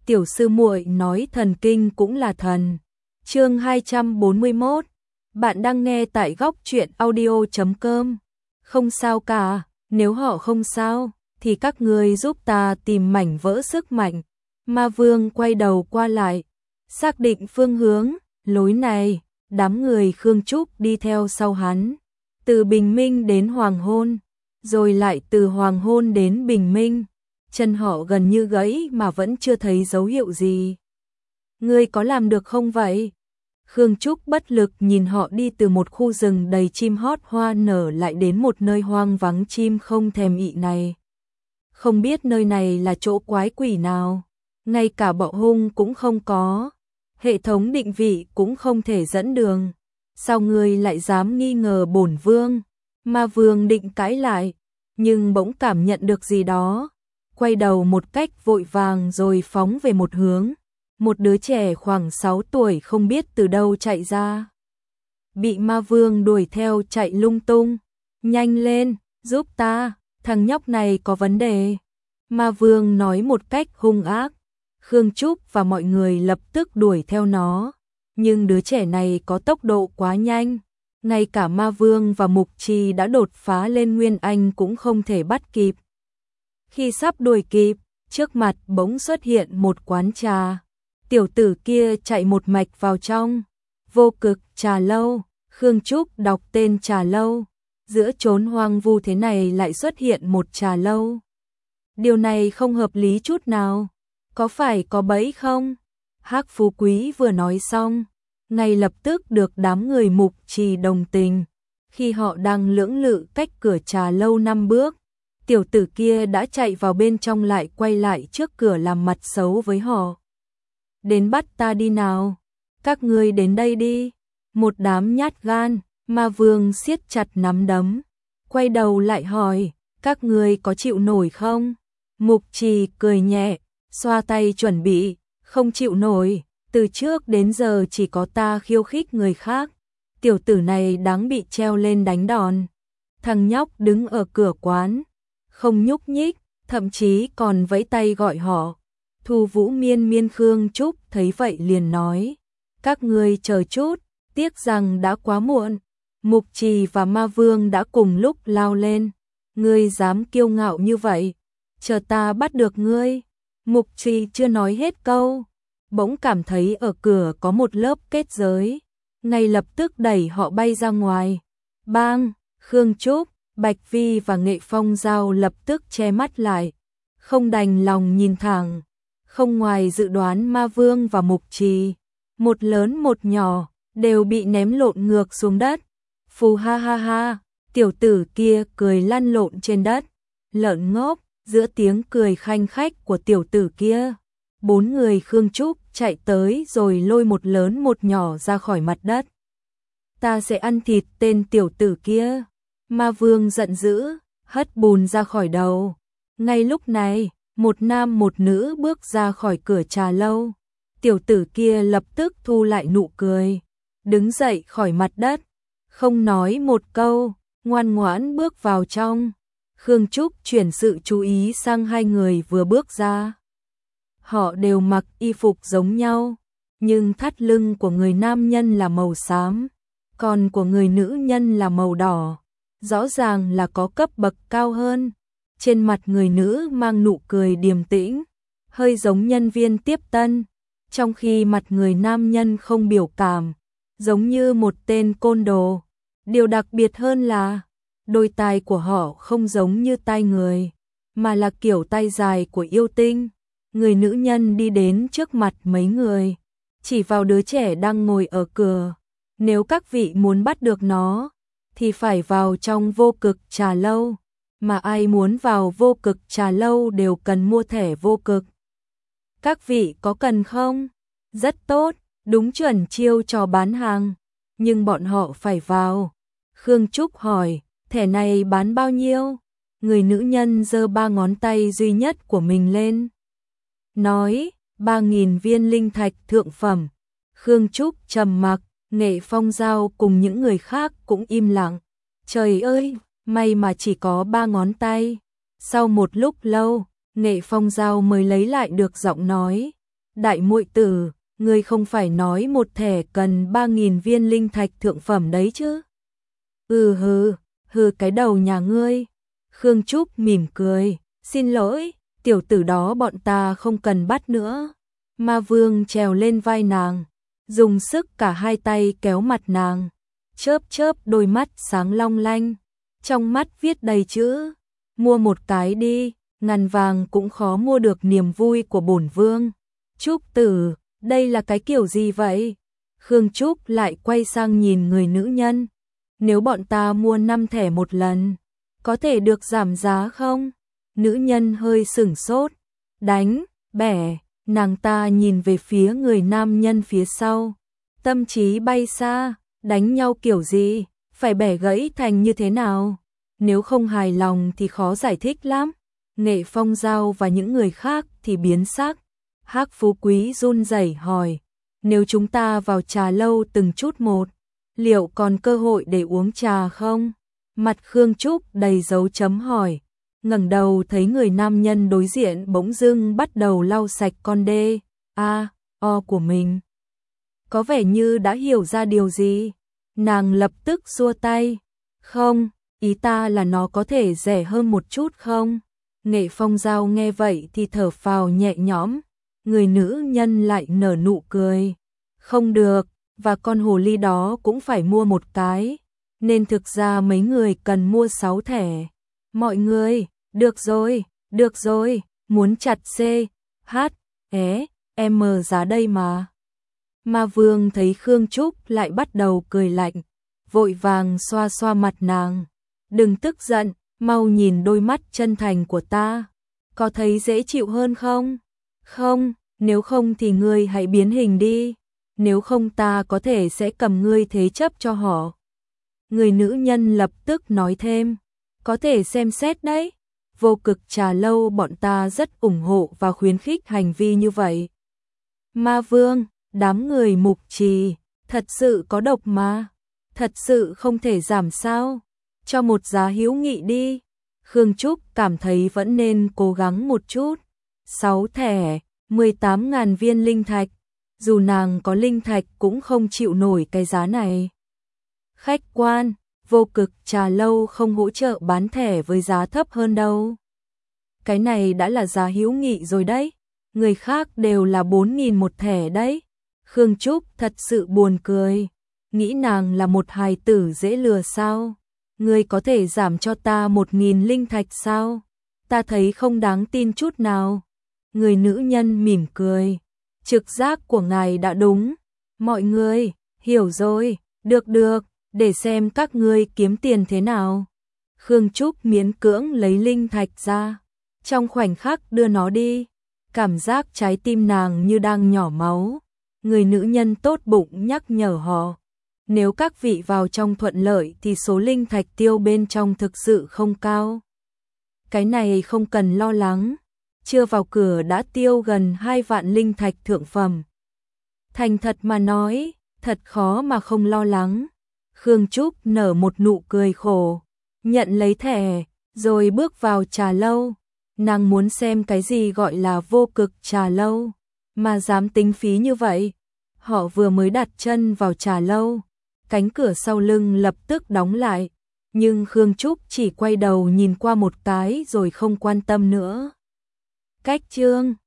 tiểu sư muội nói thần kinh cũng là thần. Chương 241. Bạn đang nghe tại góc truyện audio.com. Không sao cả, nếu họ không sao thì các ngươi giúp ta tìm mảnh vỡ sức mạnh. Ma Vương quay đầu qua lại, xác định phương hướng, lối này, đám người Khương Trúc đi theo sau hắn, từ bình minh đến hoàng hôn, rồi lại từ hoàng hôn đến bình minh. Chân họ gần như gãy mà vẫn chưa thấy dấu hiệu gì. Ngươi có làm được không vậy? Khương Trúc bất lực nhìn họ đi từ một khu rừng đầy chim hót hoa nở lại đến một nơi hoang vắng chim không thèm ị này. Không biết nơi này là chỗ quái quỷ nào, ngay cả bọ hung cũng không có, hệ thống định vị cũng không thể dẫn đường. Sao ngươi lại dám nghi ngờ bổn vương? Ma Vương định cãi lại, nhưng bỗng cảm nhận được gì đó, quay đầu một cách vội vàng rồi phóng về một hướng. Một đứa trẻ khoảng 6 tuổi không biết từ đâu chạy ra, bị Ma Vương đuổi theo chạy lung tung. Nhanh lên, giúp ta, thằng nhóc này có vấn đề. Ma Vương nói một cách hung ác. Khương Trúc và mọi người lập tức đuổi theo nó, nhưng đứa trẻ này có tốc độ quá nhanh, ngay cả Ma Vương và Mục Trì đã đột phá lên Nguyên Anh cũng không thể bắt kịp. Khi sắp đuổi kịp, trước mặt bỗng xuất hiện một quán trà. Tiểu tử kia chạy một mạch vào trong. Vô Cực trà lâu. Khương Trúc đọc tên trà lâu. Giữa chốn hoang vu thế này lại xuất hiện một trà lâu. Điều này không hợp lý chút nào. Có phải có bẫy không? Hắc Phú Quý vừa nói xong, ngay lập tức được đám người Mục Trì đồng tình. Khi họ đang lưỡng lự cách cửa trà lâu 5 bước, tiểu tử kia đã chạy vào bên trong lại quay lại trước cửa làm mặt xấu với họ. Đến bắt ta đi nào, các ngươi đến đây đi. Một đám nhát gan. Ma Vương siết chặt nắm đấm, quay đầu lại hỏi, các ngươi có chịu nổi không? Mục Trì cười nhẹ, xoa tay chuẩn bị, không chịu nổi, từ trước đến giờ chỉ có ta khiêu khích người khác. Tiểu tử này đáng bị treo lên đánh đòn. Thằng nhóc đứng ở cửa quán, không nhúc nhích, thậm chí còn vẫy tay gọi họ. Thu Vũ Miên Khương Trúc thấy vậy liền nói, các ngươi chờ chút, tiếc rằng đã quá muộn. Mục Trì và Ma Vương đã cùng lúc lao lên. Ngươi dám kiêu ngạo như vậy, chờ ta bắt được ngươi. Mục Trì chưa nói hết câu, bỗng cảm thấy ở cửa có một lớp kết giới, ngay lập tức đẩy họ bay ra ngoài. Bang! Khương Trúc, Bạch Vi và Nghệ Phong Giao lập tức che mắt lại, không đành lòng nhìn thẳng. Không ngoài dự đoán, Ma Vương và Mục Trì, một lớn một nhỏ, đều bị ném lộn ngược xuống đất. Phù ha ha ha, tiểu tử kia cười lăn lộn trên đất. Lợn ngốc. Giữa tiếng cười khanh khách của tiểu tử kia, 4 người Khương Trúc chạy tới rồi lôi một lớn một nhỏ ra khỏi mặt đất. Ta sẽ ăn thịt tên tiểu tử kia. Ma Vương giận dữ, hất bùn ra khỏi đầu. Ngay lúc này, một nam một nữ bước ra khỏi cửa trà lâu. Tiểu tử kia lập tức thu lại nụ cười, đứng dậy khỏi mặt đất, không nói một câu, ngoan ngoãn bước vào trong. Khương Trúc chuyển sự chú ý sang hai người vừa bước ra. Họ đều mặc y phục giống nhau, nhưng thắt lưng của người nam nhân là màu xám, còn của người nữ nhân là màu đỏ. Rõ ràng là có cấp bậc cao hơn. Trên mặt người nữ mang nụ cười điềm tĩnh, hơi giống nhân viên tiếp tân, trong khi mặt người nam nhân không biểu cảm, giống như một tên côn đồ. Điều đặc biệt hơn là đôi tai của họ không giống như tai người, mà là kiểu tai dài của yêu tinh. Người nữ nhân đi đến trước mặt mấy người, chỉ vào đứa trẻ đang ngồi ở cửa. Nếu các vị muốn bắt được nó, thì phải vào trong Vô Cực trà lâu, mà ai muốn vào Vô Cực trà lâu đều cần mua thẻ vô cực. Các vị có cần không? Rất tốt, đúng chuẩn chiêu trò bán hàng, nhưng bọn họ phải vào. Khương Trúc hỏi, thẻ này bán bao nhiêu? Người nữ nhân giơ 3 ngón tay duy nhất của mình lên, nói 3.000 viên linh thạch thượng phẩm. Khương Trúc trầm mặc, Nghệ Phong Giao cùng những người khác cũng im lặng. Trời ơi, may mà chỉ có 3 ngón tay. Sau một lúc lâu, Nghệ Phong Giao mới lấy lại được giọng nói, Đại muội tử, ngươi không phải nói một thẻ cần 3.000 viên linh thạch thượng phẩm đấy chứ? Hừ cái đầu nhà ngươi. Khương Trúc mỉm cười, xin lỗi, tiểu tử đó bọn ta không cần bắt nữa. Ma Vương trèo lên vai nàng, dùng sức cả hai tay kéo mặt nàng, chớp chớp đôi mắt sáng long lanh, trong mắt viết đầy chữ, mua một cái đi, ngàn vàng cũng khó mua được niềm vui của bổn vương. Trúc tử, đây là cái kiểu gì vậy? Khương Trúc lại quay sang nhìn người nữ nhân, nếu bọn ta mua 5 thẻ một lần, có thể được giảm giá không? Nữ nhân hơi sửng sốt, đánh, bẻ, nàng ta nhìn về phía người nam nhân phía sau, tâm trí bay xa, đánh nhau kiểu gì, phải bẻ gãy thành như thế nào? Nếu không hài lòng thì khó giải thích lắm. Nghệ Phong Giao và những người khác thì biến sắc. Hắc Phú Quý run rẩy hỏi, nếu chúng ta vào trà lâu từng chút một, liệu còn cơ hội để uống trà không? Mặt Khương Trúc đầy dấu chấm hỏi, ngẩng đầu thấy người nam nhân đối diện bỗng dưng bắt đầu lau sạch con đê, o của mình. Có vẻ như đã hiểu ra điều gì. Nàng lập tức xua tay, không, ý ta là nó có thể rẻ hơn một chút không? Nghệ Phong Giao nghe vậy thì thở phào nhẹ nhõm, người nữ nhân lại nở nụ cười. Không được, và con hồ ly đó cũng phải mua một cái, nên thực ra mấy người cần mua 6 thẻ. Mọi người, được rồi, muốn chặt C, H, E, M giá đây mà. Ma Vương thấy Khương Trúc lại bắt đầu cười lạnh, vội vàng xoa xoa mặt nàng. Đừng tức giận, mau nhìn đôi mắt chân thành của ta, có thấy dễ chịu hơn không? Không, nếu không thì ngươi hãy biến hình đi, nếu không ta có thể sẽ cầm ngươi thế chấp cho họ. Người nữ nhân lập tức nói thêm, có thể xem xét đấy, Vô Cực Trà Lâu bọn ta rất ủng hộ và khuyến khích hành vi như vậy. Ma Vương, đám người mục trì, thật sự có độc mà, thật sự không thể giảm sao, cho một giá hữu nghị đi. Khương Trúc cảm thấy vẫn nên cố gắng một chút. 6 thẻ, 18.000 viên linh thạch, dù nàng có linh thạch cũng không chịu nổi cái giá này. Khách quan, Vô Cực Trà Lâu không hỗ trợ bán thẻ với giá thấp hơn đâu. Cái này đã là giá hữu nghị rồi đấy, người khác đều là 4.000 một thẻ đấy. Khương Trúc thật sự buồn cười, nghĩ nàng là một hài tử dễ lừa sao? Ngươi có thể giảm cho ta 1.000 linh thạch sao? Ta thấy không đáng tin chút nào. Người nữ nhân mỉm cười, trực giác của ngài đã đúng. Mọi người, hiểu rồi, được, để xem các ngươi kiếm tiền thế nào. Khương Trúc miễn cưỡng lấy linh thạch ra, trong khoảnh khắc đưa nó đi, cảm giác trái tim nàng như đang nhỏ máu. Người nữ nhân tốt bụng nhắc nhở họ, nếu các vị vào trong thuận lợi thì số linh thạch tiêu bên trong thực sự không cao. Cái này không cần lo lắng, chưa vào cửa đã tiêu gần 2 vạn linh thạch thượng phẩm. Thành thật mà nói, thật khó mà không lo lắng. Khương Trúc nở một nụ cười khổ, nhận lấy thẻ, rồi bước vào trà lâu. Nàng muốn xem cái gì gọi là Vô Cực Trà Lâu, mà dám tính phí như vậy. Họ vừa mới đặt chân vào trà lâu, cánh cửa sau lưng lập tức đóng lại, nhưng Khương Trúc chỉ quay đầu nhìn qua một cái rồi không quan tâm nữa. Cách chương